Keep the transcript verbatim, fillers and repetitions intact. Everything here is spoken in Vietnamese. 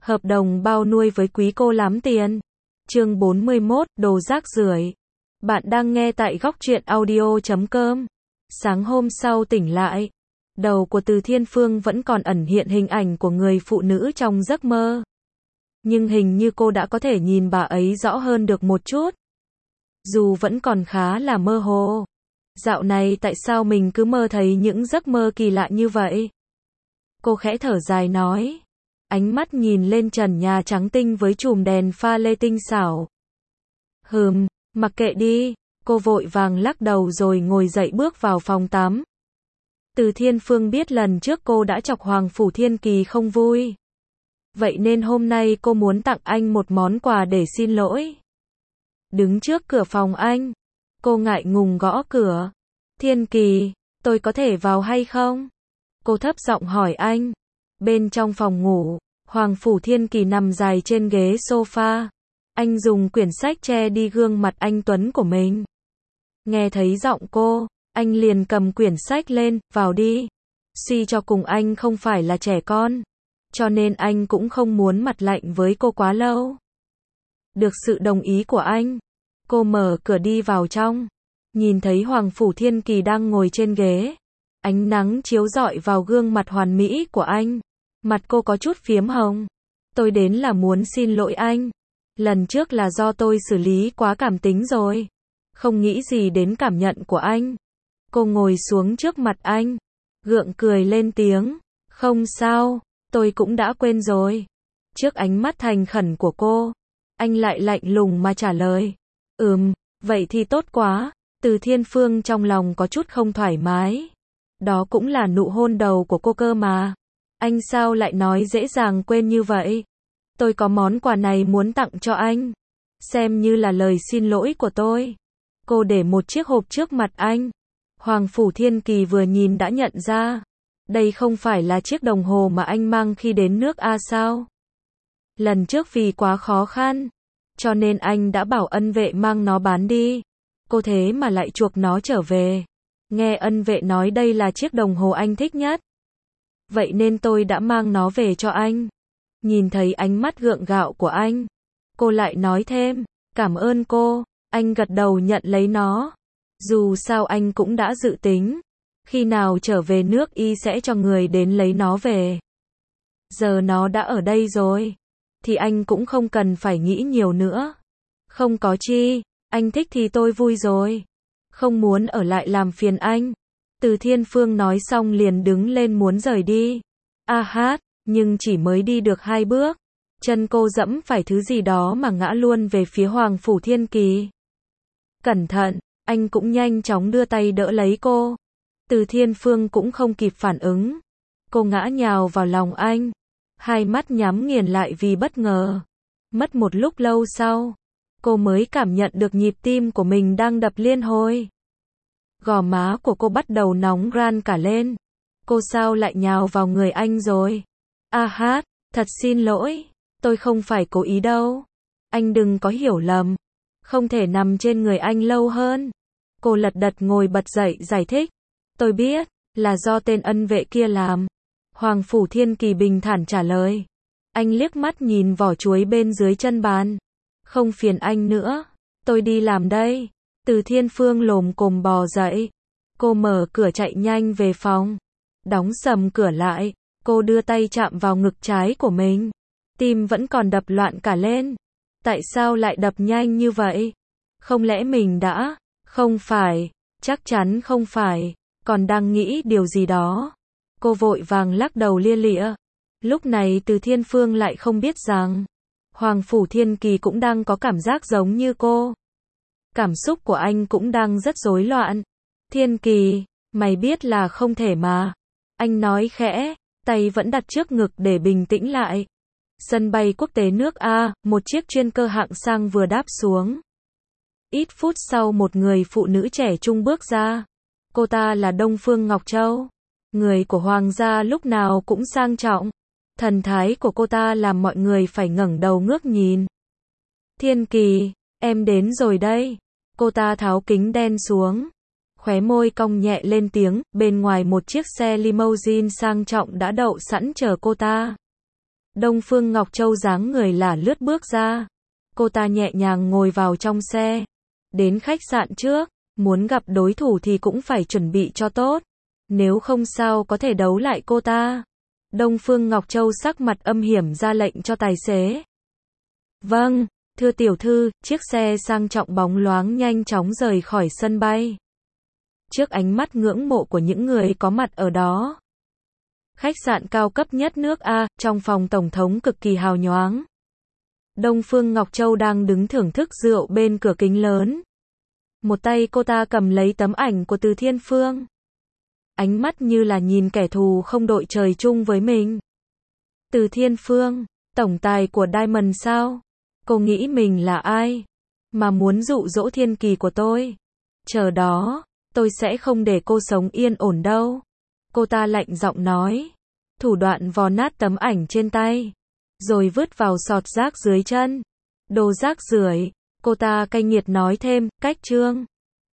Hợp đồng bao nuôi với quý cô lắm tiền. Chương bốn mươi mốt, đồ rác rưởi. Bạn đang nghe tại góc truyện audio chấm com. Sáng hôm sau tỉnh lại, đầu của Từ Thiên Phương vẫn còn ẩn hiện hình ảnh của người phụ nữ trong giấc mơ. Nhưng hình như cô đã có thể nhìn bà ấy rõ hơn được một chút. Dù vẫn còn khá là mơ hồ. Dạo này tại sao mình cứ mơ thấy những giấc mơ kỳ lạ như vậy? Cô khẽ thở dài nói. Ánh mắt nhìn lên trần nhà trắng tinh với chùm đèn pha lê tinh xảo. Hừm, mặc kệ đi, cô vội vàng lắc đầu rồi ngồi dậy bước vào phòng tắm. Từ Thiên Phương biết lần trước cô đã chọc Hoàng Phủ Thiên Kỳ không vui. Vậy nên hôm nay cô muốn tặng anh một món quà để xin lỗi. Đứng trước cửa phòng anh, cô ngại ngùng gõ cửa. Thiên Kỳ, tôi có thể vào hay không? Cô thấp giọng hỏi anh. Bên trong phòng ngủ, Hoàng Phủ Thiên Kỳ nằm dài trên ghế sofa. Anh dùng quyển sách che đi gương mặt anh tuấn của mình. Nghe thấy giọng cô, anh liền cầm quyển sách lên, vào đi. Suy cho cùng anh không phải là trẻ con, cho nên anh cũng không muốn mặt lạnh với cô quá lâu. Được sự đồng ý của anh, cô mở cửa đi vào trong. Nhìn thấy Hoàng Phủ Thiên Kỳ đang ngồi trên ghế. Ánh nắng chiếu rọi vào gương mặt hoàn mỹ của anh. Mặt cô có chút phiếm hồng. Tôi đến là muốn xin lỗi anh. Lần trước là do tôi xử lý quá cảm tính rồi. Không nghĩ gì đến cảm nhận của anh. Cô ngồi xuống trước mặt anh. Gượng cười lên tiếng. Không sao, tôi cũng đã quên rồi. Trước ánh mắt thành khẩn của cô, anh lại lạnh lùng mà trả lời. Ừm, vậy thì tốt quá. Từ Thiên Phương trong lòng có chút không thoải mái. Đó cũng là nụ hôn đầu của cô cơ mà. Anh sao lại nói dễ dàng quên như vậy? Tôi có món quà này muốn tặng cho anh. Xem như là lời xin lỗi của tôi. Cô để một chiếc hộp trước mặt anh. Hoàng Phủ Thiên Kỳ vừa nhìn đã nhận ra. Đây không phải là chiếc đồng hồ mà anh mang khi đến nước A sao? Lần trước vì quá khó khăn, cho nên anh đã bảo ân vệ mang nó bán đi. Cô thế mà lại chuộc nó trở về. Nghe ân vệ nói đây là chiếc đồng hồ anh thích nhất. Vậy nên tôi đã mang nó về cho anh. Nhìn thấy ánh mắt gượng gạo của anh, cô lại nói thêm, cảm ơn cô. Anh gật đầu nhận lấy nó. Dù sao anh cũng đã dự tính, khi nào trở về nước Y sẽ cho người đến lấy nó về. Giờ nó đã ở đây rồi, thì anh cũng không cần phải nghĩ nhiều nữa. Không có chi, anh thích thì tôi vui rồi. Không muốn ở lại làm phiền anh. Từ Thiên Phương nói xong liền đứng lên muốn rời đi. A hát, nhưng chỉ mới đi được hai bước, chân cô dẫm phải thứ gì đó mà ngã luôn về phía Hoàng Phủ Thiên Kỳ. Cẩn thận, anh cũng nhanh chóng đưa tay đỡ lấy cô. Từ Thiên Phương cũng không kịp phản ứng. Cô ngã nhào vào lòng anh. Hai mắt nhắm nghiền lại vì bất ngờ. Mất một lúc lâu sau, cô mới cảm nhận được nhịp tim của mình đang đập liên hồi. Gò má của cô bắt đầu nóng ran cả lên. Cô sao lại nhào vào người anh rồi? A hát, thật xin lỗi, tôi không phải cố ý đâu. Anh đừng có hiểu lầm. Không thể nằm trên người anh lâu hơn. Cô lật đật ngồi bật dậy giải thích. Tôi biết, là do tên ân vệ kia làm. Hoàng Phủ Thiên Kỳ bình thản trả lời. Anh liếc mắt nhìn vỏ chuối bên dưới chân bàn. Không phiền anh nữa, tôi đi làm đây. Từ Thiên Phương lồm cồm bò dậy. Cô mở cửa chạy nhanh về phòng. Đóng sầm cửa lại. Cô đưa tay chạm vào ngực trái của mình. Tim vẫn còn đập loạn cả lên. Tại sao lại đập nhanh như vậy? Không lẽ mình đã... Không phải, chắc chắn không phải. Còn đang nghĩ điều gì đó. Cô vội vàng lắc đầu lia lịa. Lúc này Từ Thiên Phương lại không biết rằng Hoàng Phủ Thiên Kỳ cũng đang có cảm giác giống như cô. Cảm xúc của anh cũng đang rất rối loạn. Thiên Kỳ, mày biết là không thể mà. Anh nói khẽ, tay vẫn đặt trước ngực để bình tĩnh lại. Sân bay quốc tế nước A, một chiếc chuyên cơ hạng sang vừa đáp xuống. Ít phút sau một người phụ nữ trẻ trung bước ra. Cô ta là Đông Phương Ngọc Châu. Người của Hoàng gia lúc nào cũng sang trọng. Thần thái của cô ta làm mọi người phải ngẩng đầu ngước nhìn. Thiên Kỳ, em đến rồi đây. Cô ta tháo kính đen xuống. Khóe môi cong nhẹ lên tiếng, bên ngoài một chiếc xe limousine sang trọng đã đậu sẵn chờ cô ta. Đông Phương Ngọc Châu dáng người là lướt bước ra. Cô ta nhẹ nhàng ngồi vào trong xe. Đến khách sạn trước, muốn gặp đối thủ thì cũng phải chuẩn bị cho tốt. Nếu không sao có thể đấu lại cô ta. Đông Phương Ngọc Châu sắc mặt âm hiểm ra lệnh cho tài xế. Vâng, thưa tiểu thư, chiếc xe sang trọng bóng loáng nhanh chóng rời khỏi sân bay. Trước ánh mắt ngưỡng mộ của những người có mặt ở đó. Khách sạn cao cấp nhất nước A, trong phòng tổng thống cực kỳ hào nhoáng. Đông Phương Ngọc Châu đang đứng thưởng thức rượu bên cửa kính lớn. Một tay cô ta cầm lấy tấm ảnh của Từ Thiên Phương. Ánh mắt như là nhìn kẻ thù không đội trời chung với mình. Từ Thiên Phương, tổng tài của Diamond sao? Cô nghĩ mình là ai? Mà muốn dụ dỗ thiên kỳ của tôi? Chờ đó, tôi sẽ không để cô sống yên ổn đâu. Cô ta lạnh giọng nói. Thủ đoạn vò nát tấm ảnh trên tay. Rồi vứt vào sọt rác dưới chân. Đồ rác rưởi, cô ta cay nghiệt nói thêm, cách trương.